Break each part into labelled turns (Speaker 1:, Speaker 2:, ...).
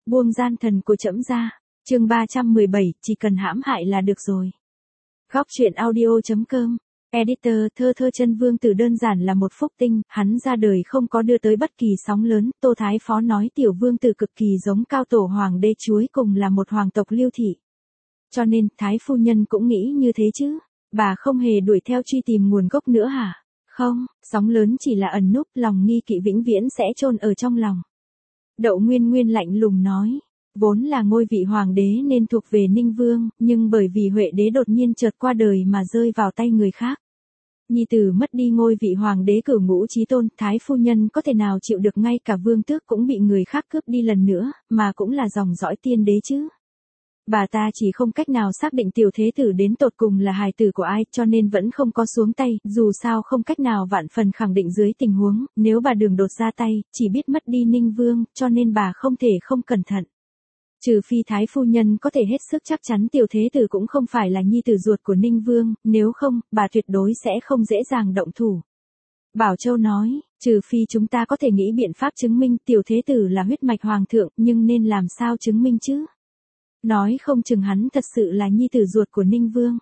Speaker 1: Buông gian thần của trẫm ra. Chương 317, chỉ cần hãm hại là được rồi. Góc truyện audio.com. Editor, thơ chân vương tử đơn giản là một phúc tinh, hắn ra đời không có đưa tới bất kỳ sóng lớn. Tô Thái Phó nói tiểu vương tử cực kỳ giống cao tổ hoàng đế chuối cùng là một hoàng tộc Liêu thị. Cho nên, Thái phu nhân cũng nghĩ như thế chứ. Bà không hề đuổi theo truy tìm nguồn gốc nữa hả? Không, sóng lớn chỉ là ẩn núp, lòng nghi kỵ vĩnh viễn sẽ chôn ở trong lòng. Đậu Nguyên Nguyên lạnh lùng nói. Vốn là ngôi vị hoàng đế nên thuộc về Ninh Vương, nhưng bởi vì Huệ đế đột nhiên chợt qua đời mà rơi vào tay người khác. Nhi tử mất đi ngôi vị hoàng đế cửu ngũ chí tôn, Thái phu nhân có thể nào chịu được ngay cả vương tước cũng bị người khác cướp đi lần nữa, mà cũng là dòng dõi tiên đế chứ. Bà ta chỉ không cách nào xác định tiểu thế tử đến tột cùng là hài tử của ai, cho nên vẫn không có xuống tay, dù sao không cách nào vạn phần khẳng định dưới tình huống, nếu bà đường đột ra tay, chỉ biết mất đi Ninh Vương, cho nên bà không thể không cẩn thận. Trừ phi Thái phu nhân có thể hết sức chắc chắn tiểu thế tử cũng không phải là nhi tử ruột của Ninh Vương, nếu không, bà tuyệt đối sẽ không dễ dàng động thủ. Bảo Châu nói, trừ phi chúng ta có thể nghĩ biện pháp chứng minh tiểu thế tử là huyết mạch hoàng thượng, nhưng nên làm sao chứng minh chứ? Nói không chừng hắn thật sự là nhi tử ruột của Ninh Vương.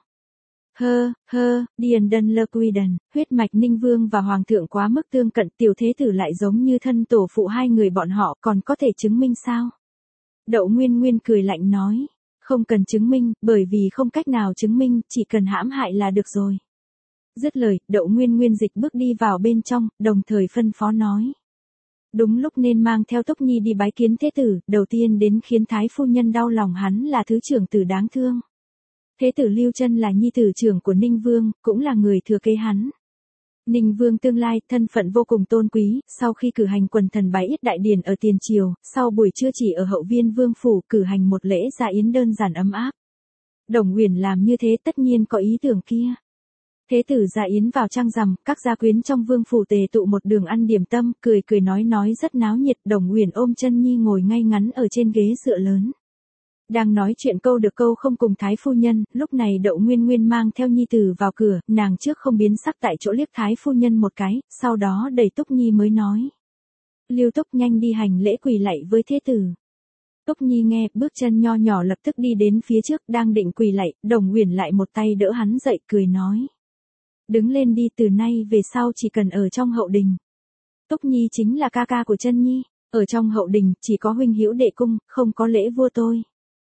Speaker 1: Điền Đân Lơ Quy Đần, huyết mạch Ninh Vương và Hoàng thượng quá mức tương cận, tiểu thế tử lại giống như thân tổ phụ hai người bọn họ, còn có thể chứng minh sao? Đậu Nguyên Nguyên cười lạnh nói, không cần chứng minh, bởi vì không cách nào chứng minh, chỉ cần hãm hại là được rồi. Dứt lời, Đậu Nguyên Nguyên dịch bước đi vào bên trong, đồng thời phân phó nói. Đúng lúc nên mang theo Túc Nhi đi bái kiến thế tử, đầu tiên đến khiến Thái phu nhân đau lòng hắn là thứ trưởng tử đáng thương. Thế tử Lưu Chân là nhi tử trưởng của Ninh Vương, cũng là người thừa kế hắn. Ninh Vương tương lai, thân phận vô cùng tôn quý, sau khi cử hành quần thần bái yết đại điển ở tiền triều, sau buổi trưa chỉ ở hậu viên vương phủ cử hành một lễ gia yến đơn giản ấm áp. Đồng Uyển làm như thế tất nhiên có ý tưởng kia. Thế tử gia yến vào trăng rằm, các gia quyến trong vương phủ tề tụ một đường ăn điểm tâm, cười nói rất náo nhiệt. Đồng Uyển ôm chân nhi ngồi ngay ngắn ở trên ghế dựa lớn. Đang nói chuyện câu được câu không cùng Thái phu nhân, lúc này Đậu Nguyên Nguyên mang theo nhi tử vào cửa, nàng trước không biến sắc tại chỗ liếc Thái phu nhân một cái, sau đó đẩy Túc Nhi mới nói. Lưu Túc nhanh đi hành lễ quỳ lạy với thế tử. Túc Nhi nghe, bước chân nho nhỏ lập tức đi đến phía trước, đang định quỳ lạy, Đồng Uyển lại một tay đỡ hắn dậy, cười nói. Đứng lên đi, từ nay về sau chỉ cần ở trong hậu đình. Túc Nhi chính là ca ca của Chân Nhi, ở trong hậu đình chỉ có huynh hữu đệ cung, không có lễ vua tôi.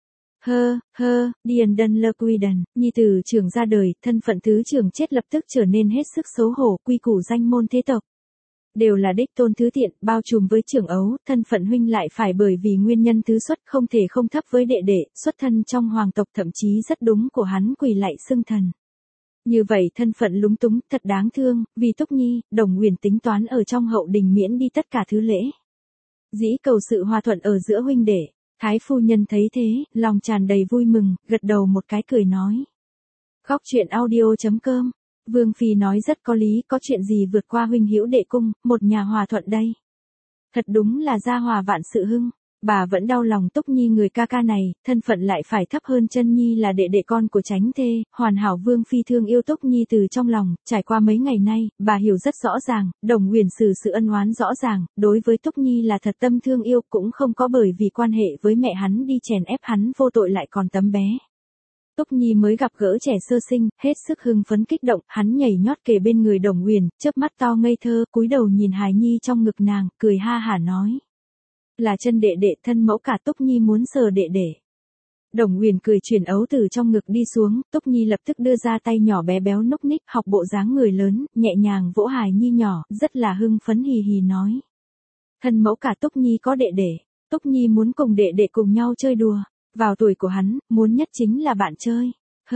Speaker 1: Điền Đân Lơ Quy Đần, nhi tử trưởng ra đời, thân phận thứ trưởng chết lập tức trở nên hết sức xấu hổ, quy củ danh môn thế tộc. Đều là đích tôn thứ tiện, bao trùm với trưởng ấu, thân phận huynh lại phải bởi vì nguyên nhân thứ xuất không thể không thấp với đệ đệ, xuất thân trong hoàng tộc thậm chí rất đúng của hắn quỳ lại xưng thần. Như vậy thân phận lúng túng, thật đáng thương, vì Túc Nhi, Đồng Uyển tính toán ở trong hậu đình miễn đi tất cả thứ lễ. Dĩ cầu sự hòa thuận ở giữa huynh đệ. Thái phu nhân thấy thế, lòng tràn đầy vui mừng, gật đầu một cái cười nói. Góc truyện audio.com. Vương Phi nói rất có lý, có chuyện gì vượt qua huynh hữu đệ cung, một nhà hòa thuận đây. Thật đúng là gia hòa vạn sự hưng. Bà vẫn đau lòng Túc Nhi người ca ca này, thân phận lại phải thấp hơn Chân Nhi là đệ đệ con của Chánh thê, hoàn hảo Vương Phi thương yêu Túc Nhi từ trong lòng, trải qua mấy ngày nay, bà hiểu rất rõ ràng, Đồng Uyển xử sự ân oán rõ ràng, đối với Túc Nhi là thật tâm thương yêu, cũng không có bởi vì quan hệ với mẹ hắn đi chèn ép hắn vô tội lại còn tấm bé. Túc Nhi mới gặp gỡ trẻ sơ sinh, hết sức hưng phấn kích động, hắn nhảy nhót kề bên người Đồng Uyển, chớp mắt to ngây thơ, cúi đầu nhìn hài nhi trong ngực nàng, cười ha hả nói. Là chân đệ đệ, thân mẫu cả. Túc Nhi muốn sờ đệ đệ. Đồng Uyển cười chuyển ấu từ trong ngực đi xuống, Túc Nhi lập tức đưa ra tay nhỏ bé béo núc ních, học bộ dáng người lớn, nhẹ nhàng vỗ hài nhi nhỏ, rất là hưng phấn hì hì nói. Thân mẫu cả. Túc Nhi có đệ đệ. Túc Nhi muốn cùng đệ đệ cùng nhau chơi đùa. Vào tuổi của hắn, muốn nhất chính là bạn chơi.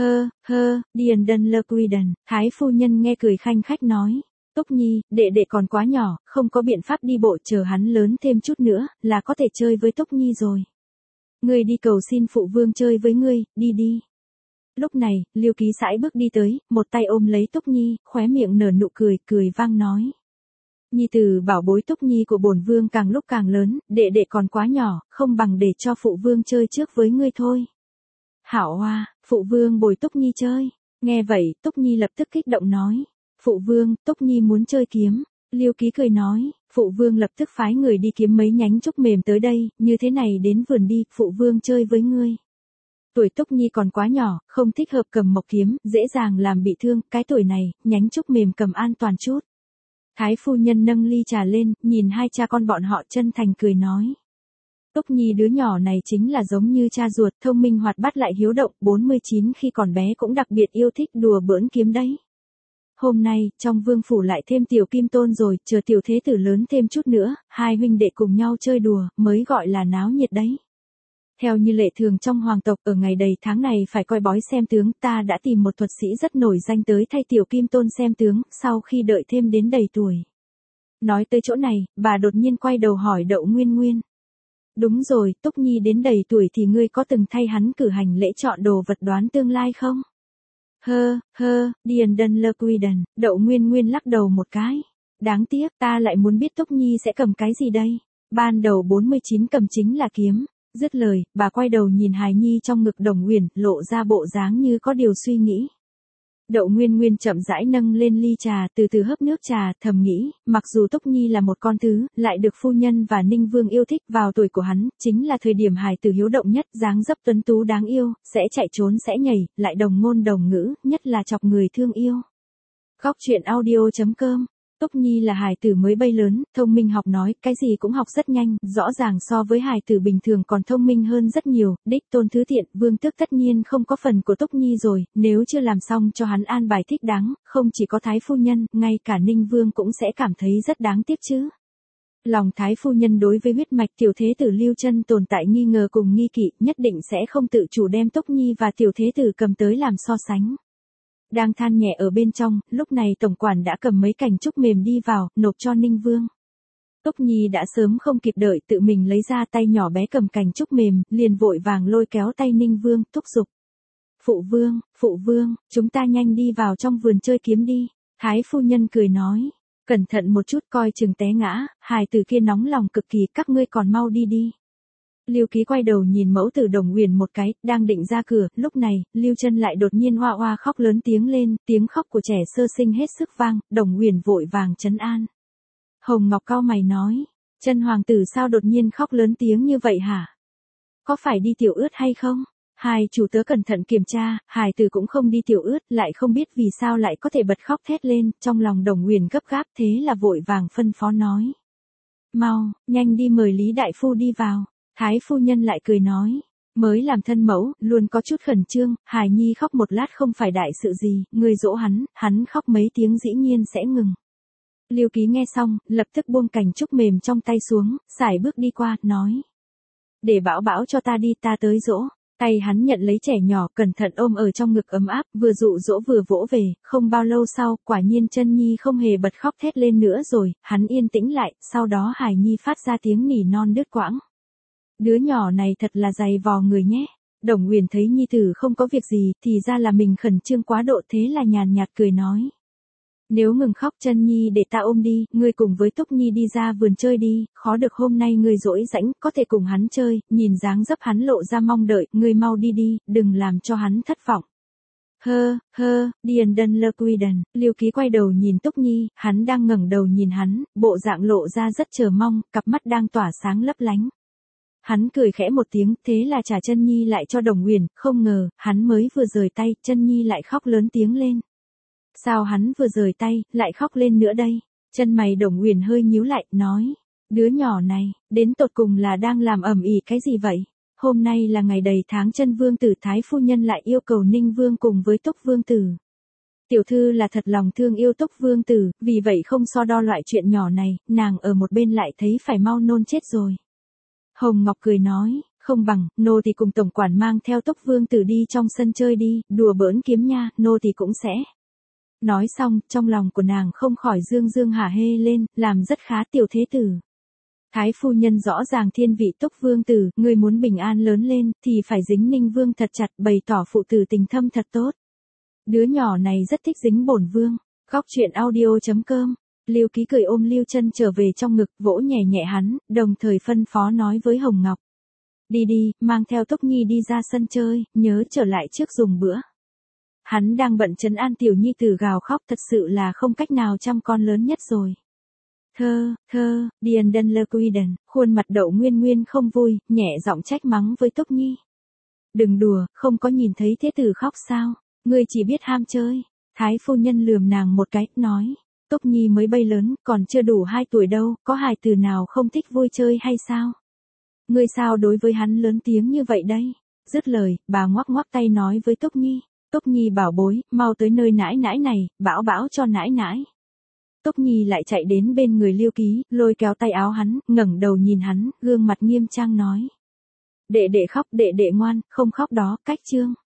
Speaker 1: Điền Đân Lơ Quy Đần, Thái phu nhân nghe cười khanh khách nói. Túc Nhi, đệ đệ còn quá nhỏ, không có biện pháp đi bộ, chờ hắn lớn thêm chút nữa, là có thể chơi với Túc Nhi rồi. Ngươi đi cầu xin phụ vương chơi với ngươi, đi. Lúc này, Liêu Ký sải bước đi tới, một tay ôm lấy Túc Nhi, khóe miệng nở nụ cười vang nói. Nhi tử bảo bối Túc Nhi của bổn vương càng lúc càng lớn, đệ đệ còn quá nhỏ, không bằng để cho phụ vương chơi trước với ngươi thôi. Hảo hoa, phụ vương bồi Túc Nhi chơi. Nghe vậy, Túc Nhi lập tức kích động nói. Phụ vương, Túc Nhi muốn chơi kiếm. Liêu Ký cười nói, Phụ vương lập tức phái người đi kiếm mấy nhánh trúc mềm tới đây, như thế này đến vườn đi, phụ vương chơi với ngươi. Tuổi Túc Nhi còn quá nhỏ, không thích hợp cầm mộc kiếm, dễ dàng làm bị thương, cái tuổi này, nhánh trúc mềm cầm an toàn chút. Thái phu nhân nâng ly trà lên, nhìn hai cha con bọn họ chân thành cười nói. Túc Nhi đứa nhỏ này chính là giống như cha ruột, thông minh hoạt bát lại hiếu động, 49 khi còn bé cũng đặc biệt yêu thích đùa bỡn kiếm đấy. Hôm nay, trong vương phủ lại thêm tiểu kim tôn rồi, chờ tiểu thế tử lớn thêm chút nữa, hai huynh đệ cùng nhau chơi đùa, mới gọi là náo nhiệt đấy. Theo như lệ thường trong hoàng tộc, ở ngày đầy tháng này phải coi bói xem tướng, ta đã tìm một thuật sĩ rất nổi danh tới thay tiểu kim tôn xem tướng, sau khi đợi thêm đến đầy tuổi. Nói tới chỗ này, bà đột nhiên quay đầu hỏi Đậu Nguyên Nguyên. Đúng rồi, Túc Nhi đến đầy tuổi thì ngươi có từng thay hắn cử hành lễ chọn đồ vật đoán tương lai không? Điền đần lơ quy đần, Đậu Nguyên Nguyên lắc đầu một cái. Đáng tiếc, ta lại muốn biết Túc Nhi sẽ cầm cái gì đây? Ban đầu 49 cầm chính là kiếm. Dứt lời, bà quay đầu nhìn hài nhi trong ngực Đồng Uyển, lộ ra bộ dáng như có điều suy nghĩ. Đậu Nguyên Nguyên chậm rãi nâng lên ly trà, từ từ hớp nước trà, thầm nghĩ, mặc dù Túc Nhi là một con thứ, lại được phu nhân và Ninh Vương yêu thích, vào tuổi của hắn, chính là thời điểm hài tử hiếu động nhất, dáng dấp tuấn tú đáng yêu, sẽ chạy trốn sẽ nhảy, lại đồng ngôn đồng ngữ, nhất là chọc người thương yêu. Góc truyện audio.com. Túc Nhi là hài tử mới bay lớn, thông minh học nói, cái gì cũng học rất nhanh, rõ ràng so với hài tử bình thường còn thông minh hơn rất nhiều, đích tôn thứ thiện, vương tước tất nhiên không có phần của Túc Nhi rồi, nếu chưa làm xong cho hắn an bài thích đáng, không chỉ có thái phu nhân, ngay cả Ninh Vương cũng sẽ cảm thấy rất đáng tiếc chứ. Lòng thái phu nhân đối với huyết mạch tiểu thế tử Lưu Chân tồn tại nghi ngờ cùng nghi kỵ, nhất định sẽ không tự chủ đem Túc Nhi và tiểu thế tử cầm tới làm so sánh. Đang than nhẹ ở bên trong, lúc này tổng quản đã cầm mấy cành trúc mềm đi vào, nộp cho Ninh Vương. Túc Nhi đã sớm không kịp đợi, tự mình lấy ra tay nhỏ bé cầm cành trúc mềm, liền vội vàng lôi kéo tay Ninh Vương, thúc giục. Phụ vương, chúng ta nhanh đi vào trong vườn chơi kiếm đi. Thái phu nhân cười nói, cẩn thận một chút coi chừng té ngã, hài tử kia nóng lòng cực kỳ, các ngươi còn mau đi đi. Lưu Ký quay đầu nhìn mẫu tử Đồng Uyển một cái, đang định ra cửa, lúc này, Lưu Chân lại đột nhiên oa oa khóc lớn tiếng lên, tiếng khóc của trẻ sơ sinh hết sức vang, Đồng Uyển vội vàng trấn an. Hồng Ngọc cau mày nói, Chân hoàng tử sao đột nhiên khóc lớn tiếng như vậy hả? Có phải đi tiểu ướt hay không? Hai chủ tớ cẩn thận kiểm tra, hài tử cũng không đi tiểu ướt, lại không biết vì sao lại có thể bật khóc thét lên, trong lòng Đồng Uyển gấp gáp, thế là vội vàng phân phó nói. Mau, nhanh đi mời Lý đại phu đi vào. Thái phu nhân lại cười nói, mới làm thân mẫu, luôn có chút khẩn trương, hài nhi khóc một lát không phải đại sự gì, người dỗ hắn khóc mấy tiếng dĩ nhiên sẽ ngừng. Lưu Ký nghe xong, lập tức buông cành trúc mềm trong tay xuống, sải bước đi qua, nói. Để Bảo Bảo cho ta đi, ta tới dỗ. Tay hắn nhận lấy trẻ nhỏ, cẩn thận ôm ở trong ngực ấm áp, vừa dụ dỗ vừa vỗ về, không bao lâu sau, quả nhiên Chân Nhi không hề bật khóc thét lên nữa rồi, hắn yên tĩnh lại, sau đó hài nhi phát ra tiếng nỉ non đứt quãng. Đứa nhỏ này thật là dày vò người nhé. Đồng Uyển thấy nhi tử không có việc gì, thì ra là mình khẩn trương quá độ, thế là nhàn nhạt cười nói. Nếu ngừng khóc Chân Nhi để ta ôm đi, ngươi cùng với Túc Nhi đi ra vườn chơi đi, khó được hôm nay ngươi rỗi rãnh, có thể cùng hắn chơi, nhìn dáng dấp hắn lộ ra mong đợi, ngươi mau đi đi, đừng làm cho hắn thất vọng. Điền đần lơ quy đần, Lưu Ký quay đầu nhìn Túc Nhi, hắn đang ngẩng đầu nhìn hắn, bộ dạng lộ ra rất chờ mong, cặp mắt đang tỏa sáng lấp lánh. Hắn cười khẽ một tiếng, thế là trả Chân Nhi lại cho Đồng Uyển, không ngờ, hắn mới vừa rời tay, Chân Nhi lại khóc lớn tiếng lên. Sao hắn vừa rời tay, lại khóc lên nữa đây? Chân mày Đồng Uyển hơi nhíu lại, nói, đứa nhỏ này, đến tột cùng là đang làm ầm ĩ cái gì vậy? Hôm nay là ngày đầy tháng Chân vương tử, thái phu nhân lại yêu cầu Ninh Vương cùng với Túc vương tử. Tiểu thư là thật lòng thương yêu Túc vương tử, vì vậy không so đo loại chuyện nhỏ này, nàng ở một bên lại thấy phải mau nôn chết rồi. Hồng Ngọc cười nói, không bằng, nô thì cùng tổng quản mang theo Túc vương tử đi trong sân chơi đi, đùa bỡn kiếm nha, nô thì cũng sẽ. Nói xong, trong lòng của nàng không khỏi dương hả hê lên, làm rất khá tiểu thế tử. Thái phu nhân rõ ràng thiên vị Túc vương tử, người muốn bình an lớn lên, thì phải dính Ninh Vương thật chặt, bày tỏ phụ tử tình thâm thật tốt. Đứa nhỏ này rất thích dính bổn vương. Góc truyện audio.com. Lưu Ký cười ôm Lưu Chân trở về trong ngực, vỗ nhẹ nhẹ hắn, đồng thời phân phó nói với Hồng Ngọc. Đi đi, mang theo Túc Nhi đi ra sân chơi, nhớ trở lại trước dùng bữa. Hắn đang bận trấn an tiểu nhi tử gào khóc, thật sự là không cách nào chăm con lớn nhất rồi. Thơ, Điền Đân Lơ Quiden, khuôn mặt Đậu Nguyên Nguyên không vui, nhẹ giọng trách mắng với Túc Nhi. Đừng đùa, không có nhìn thấy thế tử khóc sao, ngươi chỉ biết ham chơi. Thái phu nhân lườm nàng một cái, nói, Túc Nhi mới bay lớn, còn chưa đủ 2 tuổi đâu, có hài tử nào không thích vui chơi hay sao? Ngươi sao đối với hắn lớn tiếng như vậy đây? Dứt lời, bà ngoắc ngoắc tay nói với Túc Nhi. Túc Nhi bảo bối, mau tới nơi nãi nãi này, bảo bảo cho nãi nãi. Túc Nhi lại chạy đến bên người Liêu Ký, lôi kéo tay áo hắn, ngẩng đầu nhìn hắn, gương mặt nghiêm trang nói. Đệ đệ khóc, đệ đệ ngoan, không khóc đó, cách chương.